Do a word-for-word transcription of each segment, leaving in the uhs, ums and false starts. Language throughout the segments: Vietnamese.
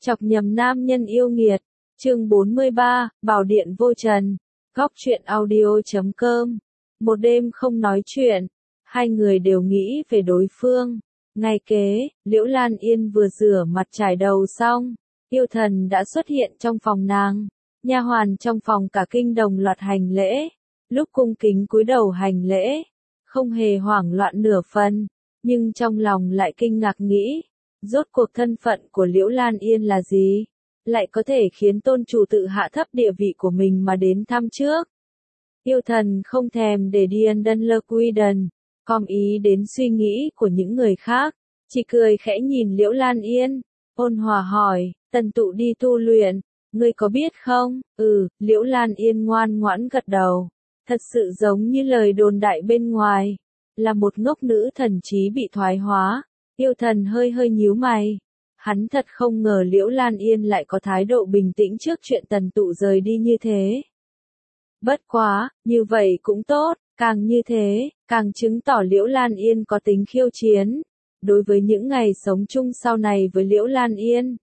Chọc nhầm nam nhân yêu nghiệt. Chương bốn mươi ba, Bảo điện vô trần. Góc truyện audio chấm com. Một đêm không nói chuyện, hai người đều nghĩ về đối phương. Ngày kế, Liễu Lan Yên vừa rửa mặt trải đầu xong, yêu thần đã xuất hiện trong phòng nàng. Nha hoàn trong phòng cả kinh đồng loạt hành lễ, lúc cung kính cúi đầu hành lễ, không hề hoảng loạn nửa phần, nhưng trong lòng lại kinh ngạc nghĩ, rốt cuộc thân phận của Liễu Lan Yên là gì? Lại có thể khiến tôn chủ tự hạ thấp địa vị của mình mà đến thăm trước. Yêu thần không thèm để điên đân lơ quy đần, com ý đến suy nghĩ của những người khác, chỉ cười khẽ nhìn Liễu Lan Yên, ôn hòa hỏi, tần tụ đi tu luyện, ngươi có biết không? Ừ, Liễu Lan Yên ngoan ngoãn gật đầu, thật sự giống như lời đồn đại bên ngoài, là một ngốc nữ thần trí bị thoái hóa. Yêu thần hơi hơi nhíu mày. Hắn thật không ngờ Liễu Lan Yên lại có thái độ bình tĩnh trước chuyện tần tụ rời đi như thế. Bất quá, như vậy cũng tốt, càng như thế, càng chứng tỏ Liễu Lan Yên có tính khiêu chiến. Đối với những ngày sống chung sau này với Liễu Lan Yên,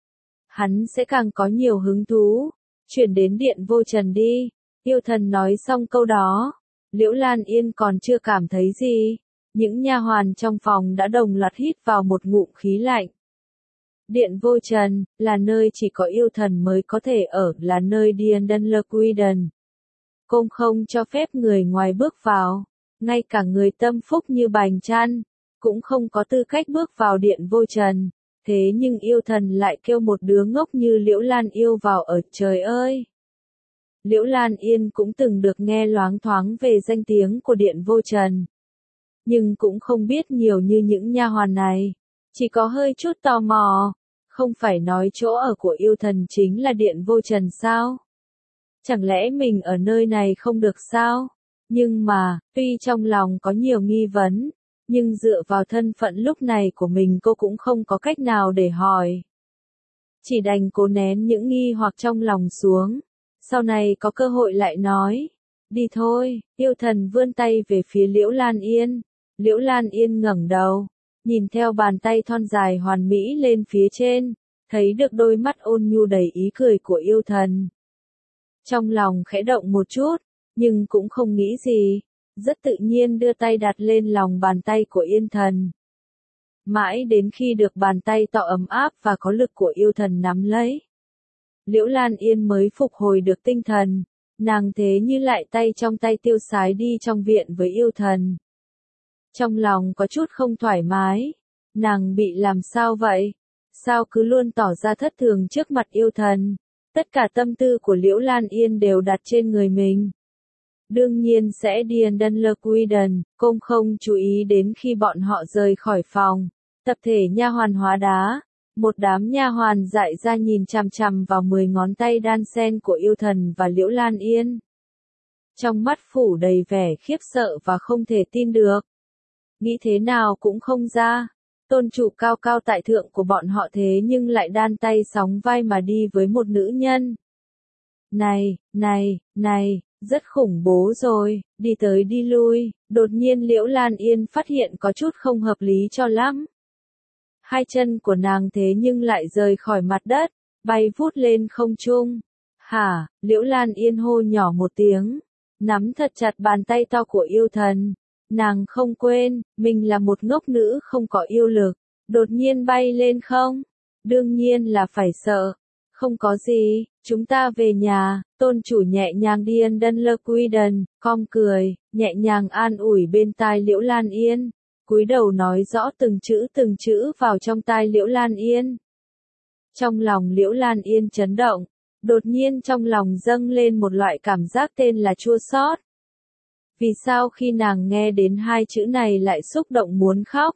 hắn sẽ càng có nhiều hứng thú. Chuyển đến điện vô trần đi. Yêu thần nói xong câu đó, Liễu Lan Yên còn chưa cảm thấy gì. Những nha hoàn trong phòng đã đồng loạt hít vào một ngụm khí lạnh. Điện vô trần, là nơi chỉ có yêu thần mới có thể ở, là nơi Điền Đân Lơ Quy Đần. Công không cho phép người ngoài bước vào, ngay cả người tâm phúc như Bành Trăn, cũng không có tư cách bước vào điện vô trần. Thế nhưng yêu thần lại kêu một đứa ngốc như Liễu Lan yêu vào ở, trời ơi! Liễu Lan Yên cũng từng được nghe loáng thoáng về danh tiếng của điện vô trần, nhưng cũng không biết nhiều như những nha hoàn này, chỉ có hơi chút tò mò, không phải nói chỗ ở của yêu thần chính là điện vô trần sao? Chẳng lẽ mình ở nơi này không được sao? Nhưng mà, tuy trong lòng có nhiều nghi vấn, nhưng dựa vào thân phận lúc này của mình cô cũng không có cách nào để hỏi. Chỉ đành cố nén những nghi hoặc trong lòng xuống, sau này có cơ hội lại nói. Đi thôi, yêu thần vươn tay về phía Liễu Lan Yên. Liễu Lan Yên ngẩng đầu, nhìn theo bàn tay thon dài hoàn mỹ lên phía trên, thấy được đôi mắt ôn nhu đầy ý cười của yêu thần. Trong lòng khẽ động một chút, nhưng cũng không nghĩ gì, rất tự nhiên đưa tay đặt lên lòng bàn tay của yên thần. Mãi đến khi được bàn tay to ấm áp và có lực của yêu thần nắm lấy, Liễu Lan Yên mới phục hồi được tinh thần, nàng thế như lại tay trong tay tiêu sái đi trong viện với yêu thần. Trong lòng có chút không thoải mái, nàng bị làm sao vậy? Sao cứ luôn tỏ ra thất thường trước mặt yêu thần? Tất cả tâm tư của Liễu Lan Yên đều đặt trên người mình. Đương nhiên sẽ Điền Đân Lơ Quy Đần, công không chú ý đến khi bọn họ rời khỏi phòng. Tập thể nha hoàn hóa đá, một đám nha hoàn dại ra nhìn chằm chằm vào mười ngón tay đan sen của yêu thần và Liễu Lan Yên. Trong mắt phủ đầy vẻ khiếp sợ và không thể tin được. Nghĩ thế nào cũng không ra, tôn chủ cao cao tại thượng của bọn họ thế nhưng lại đan tay sóng vai mà đi với một nữ nhân. Này, này, này, rất khủng bố rồi, đi tới đi lui, đột nhiên Liễu Lan Yên phát hiện có chút không hợp lý cho lắm. Hai chân của nàng thế nhưng lại rời khỏi mặt đất, bay vút lên không trung. Hả, Liễu Lan Yên hô nhỏ một tiếng, nắm thật chặt bàn tay to của yêu thần. Nàng không quên, mình là một ngốc nữ không có yêu lực, đột nhiên bay lên không? Đương nhiên là phải sợ. Không có gì, chúng ta về nhà. Tôn chủ nhẹ nhàng Điền Đân Lơ Quy Đần, cong cười, nhẹ nhàng an ủi bên tai Liễu Lan Yên, cúi đầu nói rõ từng chữ từng chữ vào trong tai Liễu Lan Yên. Trong lòng Liễu Lan Yên chấn động, đột nhiên trong lòng dâng lên một loại cảm giác tên là chua xót. Vì sao khi nàng nghe đến hai chữ này lại xúc động muốn khóc?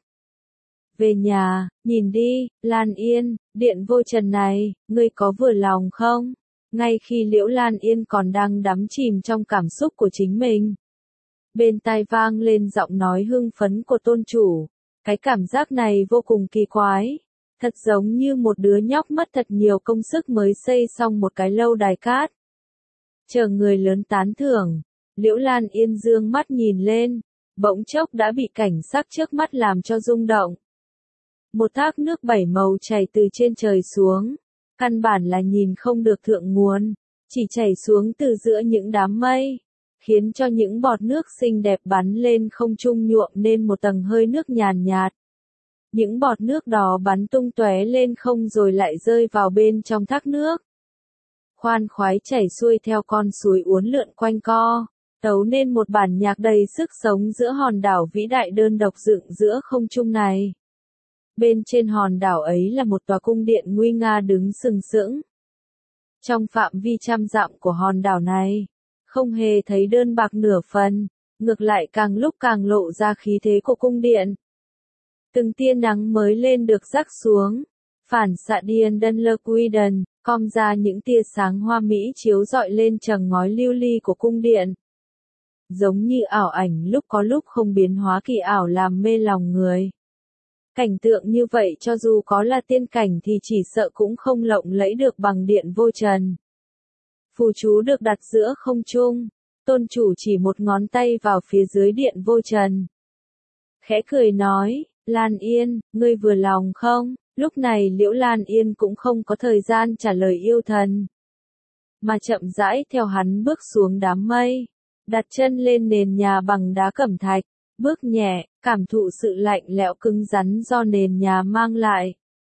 Về nhà, nhìn đi, Lan Yên, điện vô trần này, ngươi có vừa lòng không? Ngay khi Liễu Lan Yên còn đang đắm chìm trong cảm xúc của chính mình, bên tai vang lên giọng nói hưng phấn của tôn chủ. Cái cảm giác này vô cùng kỳ quái, thật giống như một đứa nhóc mất thật nhiều công sức mới xây xong một cái lâu đài cát. Chờ người lớn tán thưởng. Liễu Lan Yên dương mắt nhìn lên, bỗng chốc đã bị cảnh sắc trước mắt làm cho rung động. Một thác nước bảy màu chảy từ trên trời xuống, căn bản là nhìn không được thượng nguồn, chỉ chảy xuống từ giữa những đám mây, khiến cho những bọt nước xinh đẹp bắn lên không trung nhuộm nên một tầng hơi nước nhàn nhạt. Những bọt nước đó bắn tung tóe lên không rồi lại rơi vào bên trong thác nước. Khoan khoái chảy xuôi theo con suối uốn lượn quanh co, tấu nên một bản nhạc đầy sức sống giữa hòn đảo vĩ đại đơn độc dựng giữa không trung này. Bên trên hòn đảo ấy là một tòa cung điện nguy nga đứng sừng sững. Trong phạm vi trăm dặm của hòn đảo này, không hề thấy đơn bạc nửa phần, ngược lại càng lúc càng lộ ra khí thế của cung điện. Từng tia nắng mới lên được rắc xuống, phản xạ điên đân lơ quy đần, com ra những tia sáng hoa mỹ chiếu rọi lên trần ngói lưu ly của cung điện. Giống như ảo ảnh lúc có lúc không biến hóa kỳ ảo làm mê lòng người. Cảnh tượng như vậy cho dù có là tiên cảnh thì chỉ sợ cũng không lộng lẫy được bằng điện vô trần. Phù chú được đặt giữa không trung, tôn chủ chỉ một ngón tay vào phía dưới điện vô trần. Khẽ cười nói, Lan Yên, ngươi vừa lòng không? Lúc này Liễu Lan Yên cũng không có thời gian trả lời yêu thần, mà chậm rãi theo hắn bước xuống đám mây, đặt chân lên nền nhà bằng đá cẩm thạch, bước nhẹ, cảm thụ sự lạnh lẽo cứng rắn do nền nhà mang lại.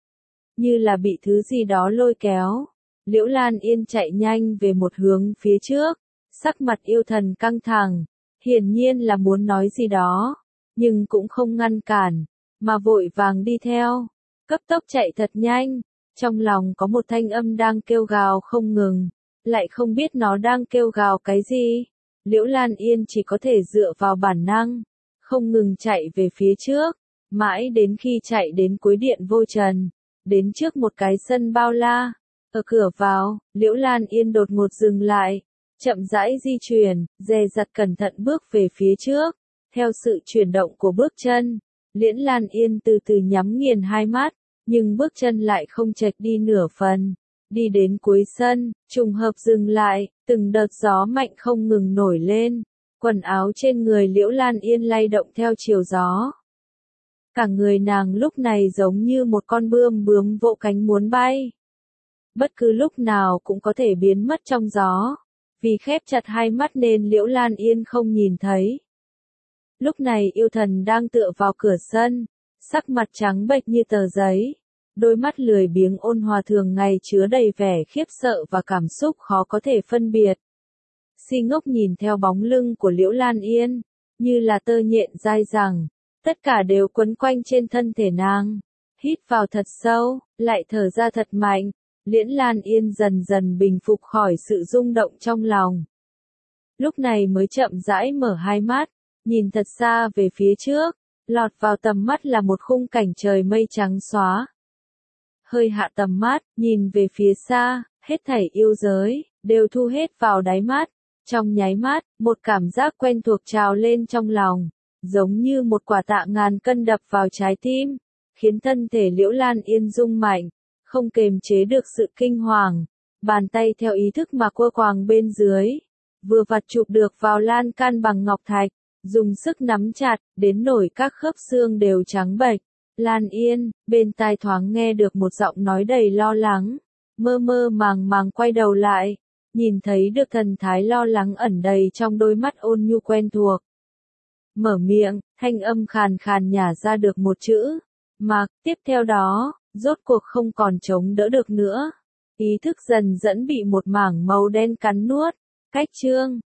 Như là bị thứ gì đó lôi kéo, Liễu Lan Yên chạy nhanh về một hướng phía trước, sắc mặt yêu thần căng thẳng, hiển nhiên là muốn nói gì đó, nhưng cũng không ngăn cản, mà vội vàng đi theo, cấp tốc chạy thật nhanh, trong lòng có một thanh âm đang kêu gào không ngừng, lại không biết nó đang kêu gào cái gì. Liễu Lan Yên chỉ có thể dựa vào bản năng, không ngừng chạy về phía trước, mãi đến khi chạy đến cuối điện vô trần, đến trước một cái sân bao la. Ở cửa vào, Liễu Lan Yên đột ngột dừng lại, chậm rãi di chuyển, dè dặt cẩn thận bước về phía trước. Theo sự chuyển động của bước chân, Liễu Lan Yên từ từ nhắm nghiền hai mắt, nhưng bước chân lại không chệch đi nửa phần. Đi đến cuối sân, trùng hợp dừng lại, từng đợt gió mạnh không ngừng nổi lên, quần áo trên người Liễu Lan Yên lay động theo chiều gió. Cả người nàng lúc này giống như một con bươm bướm vỗ cánh muốn bay. Bất cứ lúc nào cũng có thể biến mất trong gió, vì khép chặt hai mắt nên Liễu Lan Yên không nhìn thấy. Lúc này yêu thần đang tựa vào cửa sân, sắc mặt trắng bệch như tờ giấy. Đôi mắt lười biếng ôn hòa thường ngày chứa đầy vẻ khiếp sợ và cảm xúc khó có thể phân biệt. Si ngốc nhìn theo bóng lưng của Liễu Lan Yên, như là tơ nhện dai dẳng, tất cả đều quấn quanh trên thân thể nàng. Hít vào thật sâu, lại thở ra thật mạnh, Liễu Lan Yên dần dần bình phục khỏi sự rung động trong lòng. Lúc này mới chậm rãi mở hai mắt, nhìn thật xa về phía trước, lọt vào tầm mắt là một khung cảnh trời mây trắng xóa. Hơi hạ tầm mắt, nhìn về phía xa, hết thảy yêu giới, đều thu hết vào đáy mắt. Trong nháy mắt, một cảm giác quen thuộc trào lên trong lòng, giống như một quả tạ ngàn cân đập vào trái tim, khiến thân thể Liễu Lan Yên rung mạnh, không kềm chế được sự kinh hoàng. Bàn tay theo ý thức mà quơ quàng bên dưới, vừa vặt chụp được vào lan can bằng ngọc thạch, dùng sức nắm chặt, đến nổi các khớp xương đều trắng bệch. Lan Yên, bên tai thoáng nghe được một giọng nói đầy lo lắng, mơ mơ màng màng quay đầu lại, nhìn thấy được thần thái lo lắng ẩn đầy trong đôi mắt ôn nhu quen thuộc. Mở miệng, thanh âm khàn khàn nhả ra được một chữ, Mạc, tiếp theo đó, rốt cuộc không còn chống đỡ được nữa. Ý thức dần dẫn bị một mảng màu đen cắn nuốt, cách chương.